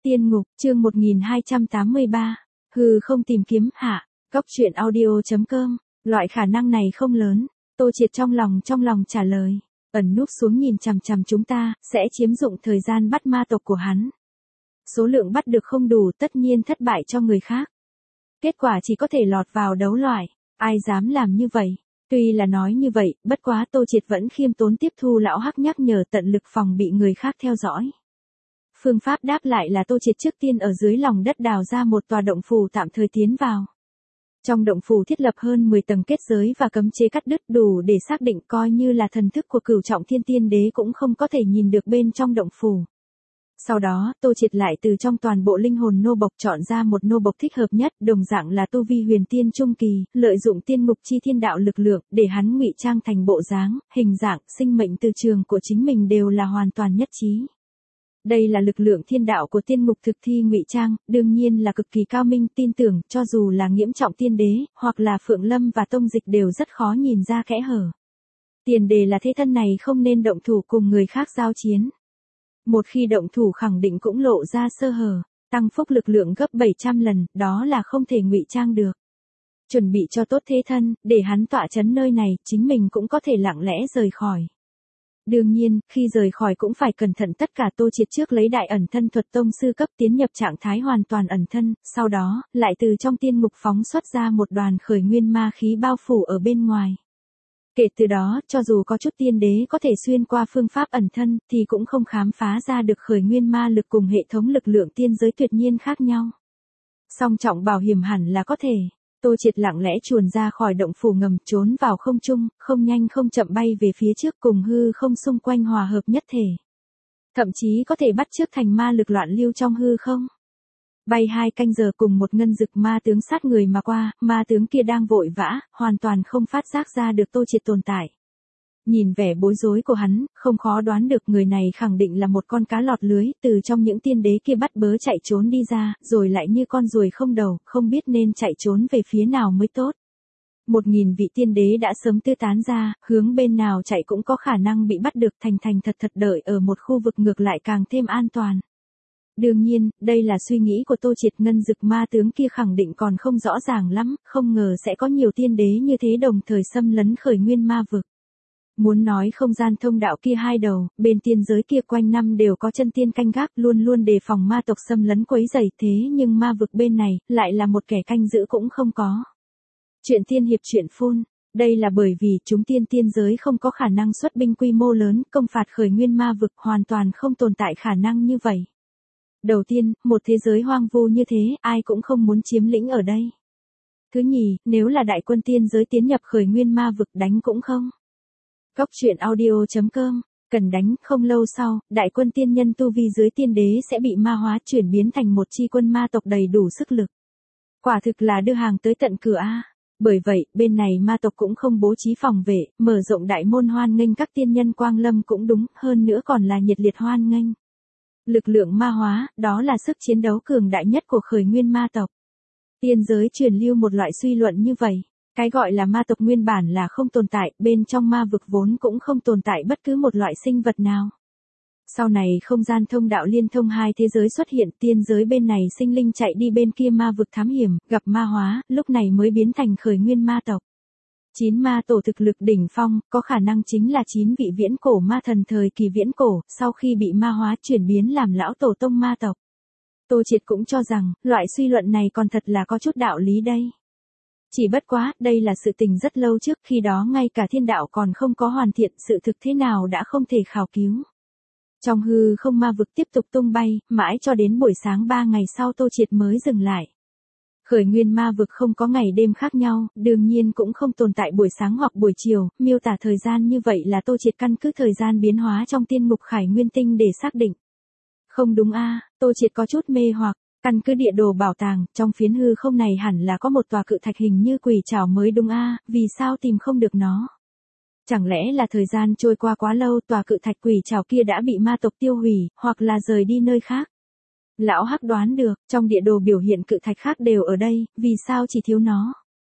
Tiên ngục, chương 1283. Hư không tìm kiếm hạ. Góc truyện audio.com. Loại khả năng này không lớn. Tô Triệt trong lòng trả lời. Ẩn núp xuống nhìn chằm chằm chúng ta, sẽ chiếm dụng thời gian bắt ma tộc của hắn. Số lượng bắt được không đủ, tất nhiên thất bại cho người khác. Kết quả chỉ có thể lọt vào đấu loại. Ai dám làm như vậy? Tuy là nói như vậy, bất quá Tô Triệt vẫn khiêm tốn tiếp thu lão hắc nhắc nhở tận lực phòng bị người khác theo dõi. Phương pháp đáp lại là Tô Triệt trước tiên ở dưới lòng đất đào ra một tòa động phủ tạm thời tiến vào. Trong động phủ thiết lập hơn 10 tầng kết giới và cấm chế cắt đứt đủ để xác định coi như là thần thức của Cửu Trọng Thiên Tiên Đế cũng không có thể nhìn được bên trong động phủ. Sau đó, Tô Triệt lại từ trong toàn bộ linh hồn nô bộc chọn ra một nô bộc thích hợp nhất, đồng dạng là tu vi huyền tiên trung kỳ, lợi dụng tiên ngục chi thiên đạo lực lượng để hắn ngụy trang thành bộ dáng, hình dạng, sinh mệnh từ trường của chính mình đều là hoàn toàn nhất trí. Đây là lực lượng thiên đạo của tiên ngục thực thi ngụy trang, đương nhiên là cực kỳ cao minh, tin tưởng cho dù là Nghiễm Trọng Tiên Đế, hoặc là Phượng Lâm và Tông Dịch đều rất khó nhìn ra kẽ hở. Tiền đề là thế thân này không nên động thủ cùng người khác giao chiến. Một khi động thủ khẳng định cũng lộ ra sơ hở, tăng phúc lực lượng gấp 700 lần, đó là không thể ngụy trang được. Chuẩn bị cho tốt thế thân, để hắn tọa chấn nơi này, chính mình cũng có thể lặng lẽ rời khỏi. Đương nhiên, khi rời khỏi cũng phải cẩn thận tất cả. Tô Triệt trước lấy đại ẩn thân thuật tông sư cấp tiến nhập trạng thái hoàn toàn ẩn thân, sau đó, lại từ trong tiên ngục phóng xuất ra một đoàn khởi nguyên ma khí bao phủ ở bên ngoài. Kể từ đó, cho dù có chút tiên đế có thể xuyên qua phương pháp ẩn thân, thì cũng không khám phá ra được khởi nguyên ma lực cùng hệ thống lực lượng tiên giới tuyệt nhiên khác nhau. Song trọng bảo hiểm hẳn là có thể. Tô Triệt lặng lẽ chuồn ra khỏi động phủ ngầm, trốn vào không trung, không nhanh không chậm bay về phía trước cùng hư không xung quanh hòa hợp nhất thể. Thậm chí có thể bắt chước thành ma lực loạn lưu trong hư không. Bay 2 canh giờ cùng một ngân dực ma tướng sát người mà qua, ma tướng kia đang vội vã, hoàn toàn không phát giác ra được Tô Triệt tồn tại. Nhìn vẻ bối rối của hắn, không khó đoán được người này khẳng định là một con cá lọt lưới, từ trong những tiên đế kia bắt bớ chạy trốn đi ra, rồi lại như con ruồi không đầu, không biết nên chạy trốn về phía nào mới tốt. 1000 vị tiên đế đã sớm tư tán ra, hướng bên nào chạy cũng có khả năng bị bắt được, thành thật đợi ở một khu vực ngược lại càng thêm an toàn. Đương nhiên, đây là suy nghĩ của Tô Triệt, ngân dực ma tướng kia khẳng định còn không rõ ràng lắm, không ngờ sẽ có nhiều tiên đế như thế đồng thời xâm lấn khởi nguyên ma vực. Muốn nói không gian thông đạo kia hai đầu, bên tiên giới kia quanh năm đều có chân tiên canh gác, luôn luôn đề phòng ma tộc xâm lấn quấy rầy, thế nhưng ma vực bên này, lại là một kẻ canh giữ cũng không có. Chuyện tiên hiệp truyện phun, đây là bởi vì chúng tiên giới không có khả năng xuất binh quy mô lớn, công phạt khởi nguyên ma vực, hoàn toàn không tồn tại khả năng như vậy. Đầu tiên, một thế giới hoang vu như thế, ai cũng không muốn chiếm lĩnh ở đây. Thứ nhì, nếu là đại quân tiên giới tiến nhập khởi nguyên ma vực đánh cũng không. Góc truyện audio.com, cần đánh, không lâu sau, đại quân tiên nhân tu vi dưới tiên đế sẽ bị ma hóa chuyển biến thành một chi quân ma tộc đầy đủ sức lực. Quả thực là đưa hàng tới tận cửa a. Bởi vậy, bên này ma tộc cũng không bố trí phòng vệ, mở rộng đại môn hoan nghênh các tiên nhân quang lâm cũng đúng, hơn nữa còn là nhiệt liệt hoan nghênh. Lực lượng ma hóa, đó là sức chiến đấu cường đại nhất của khởi nguyên ma tộc. Tiên giới truyền lưu một loại suy luận như vậy. Cái gọi là ma tộc nguyên bản là không tồn tại, bên trong ma vực vốn cũng không tồn tại bất cứ một loại sinh vật nào. Sau này không gian thông đạo liên thông hai thế giới xuất hiện, tiên giới bên này sinh linh chạy đi bên kia ma vực thám hiểm, gặp ma hóa, lúc này mới biến thành khởi nguyên ma tộc. 9 ma tổ thực lực đỉnh phong, có khả năng chính là 9 vị viễn cổ ma thần thời kỳ viễn cổ, sau khi bị ma hóa chuyển biến làm lão tổ tông ma tộc. Tô Triệt cũng cho rằng, loại suy luận này còn thật là có chút đạo lý đây. Chỉ bất quá, đây là sự tình rất lâu trước, khi đó ngay cả thiên đạo còn không có hoàn thiện, sự thực thế nào đã không thể khảo cứu. Trong hư không ma vực tiếp tục tung bay, mãi cho đến buổi sáng 3 ngày sau Tô Triệt mới dừng lại. Khởi nguyên ma vực không có ngày đêm khác nhau, đương nhiên cũng không tồn tại buổi sáng hoặc buổi chiều, miêu tả thời gian như vậy là Tô Triệt căn cứ thời gian biến hóa trong tiên ngục khải nguyên tinh để xác định. Không đúng a, Tô Triệt có chút mê hoặc. Căn cứ địa đồ bảo tàng, trong phiến hư không này hẳn là có một tòa cự thạch hình như quỷ trảo mới đúng a, vì sao tìm không được nó? Chẳng lẽ là thời gian trôi qua quá lâu, tòa cự thạch quỷ trảo kia đã bị ma tộc tiêu hủy, hoặc là rời đi nơi khác? Lão Hắc đoán được, trong địa đồ biểu hiện cự thạch khác đều ở đây, vì sao chỉ thiếu nó?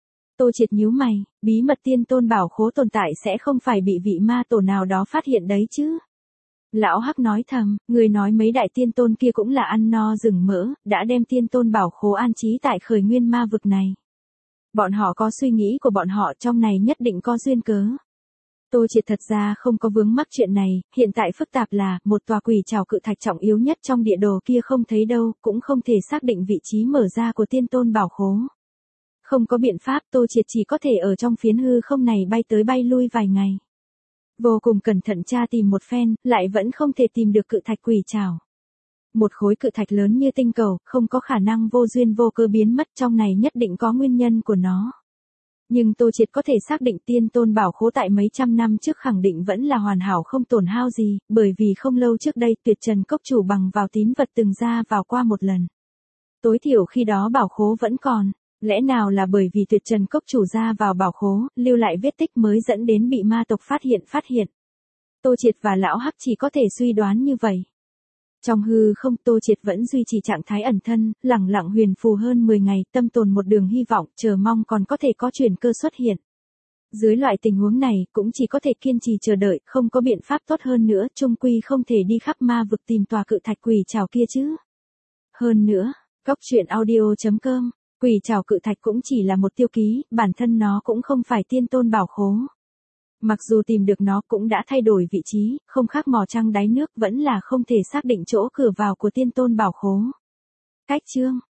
Tô Triệt nhíu mày, bí mật tiên tôn bảo khố tồn tại sẽ không phải bị vị ma tổ nào đó phát hiện đấy chứ? Lão Hắc nói thầm, người nói mấy đại tiên tôn kia cũng là ăn no rừng mỡ, đã đem tiên tôn bảo khố an trí tại khởi nguyên ma vực này. Bọn họ có suy nghĩ của bọn họ, trong này nhất định có duyên cớ. Tô Triệt thật ra không có vướng mắc chuyện này, hiện tại phức tạp là, một tòa quỷ trảo cự thạch trọng yếu nhất trong địa đồ kia không thấy đâu, cũng không thể xác định vị trí mở ra của tiên tôn bảo khố. Không có biện pháp, Tô Triệt chỉ có thể ở trong phiến hư không này bay tới bay lui vài ngày. Vô cùng cẩn thận tra tìm một phen, lại vẫn không thể tìm được cự thạch quỷ trảo. Một khối cự thạch lớn như tinh cầu, không có khả năng vô duyên vô cớ biến mất, trong này nhất định có nguyên nhân của nó. Nhưng Tô Triệt có thể xác định tiên tôn bảo khố tại mấy trăm năm trước khẳng định vẫn là hoàn hảo không tổn hao gì, bởi vì không lâu trước đây Tuyệt Trần Cốc chủ bằng vào tín vật từng ra vào qua một lần. Tối thiểu khi đó bảo khố vẫn còn, lẽ nào là bởi vì Tuyệt Trần Cốc chủ ra vào bảo khố, lưu lại vết tích mới dẫn đến bị ma tộc phát hiện. Tô Triệt và Lão Hắc chỉ có thể suy đoán như vậy. Trong hư không, Tô Triệt vẫn duy trì trạng thái ẩn thân, lẳng lặng huyền phù hơn 10 ngày, tâm tồn một đường hy vọng, chờ mong còn có thể có chuyển cơ xuất hiện. Dưới loại tình huống này, cũng chỉ có thể kiên trì chờ đợi, không có biện pháp tốt hơn nữa, chung quy không thể đi khắp ma vực tìm tòa cự thạch quỷ trảo kia chứ. Hơn nữa, Coctruyện.audio.com, quỷ trảo cự thạch cũng chỉ là một tiêu ký, bản thân nó cũng không phải tiên tôn bảo khố. Mặc dù tìm được nó cũng đã thay đổi vị trí, không khác mò trăng đáy nước, vẫn là không thể xác định chỗ cửa vào của tiên tôn bảo khố. Cách chương